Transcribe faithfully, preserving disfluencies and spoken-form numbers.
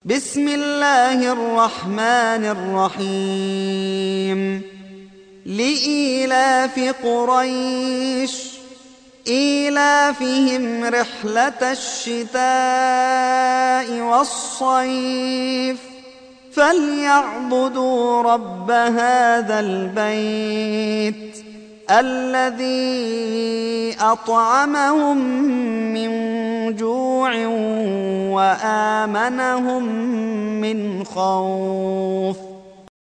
بسم الله الرحمن الرحيم لإيلاف قريش إيلافهم رحلة الشتاء والصيف فليعبدوا رب هذا البيت الذي أطعمهم من جوع وآمنهم من خوف.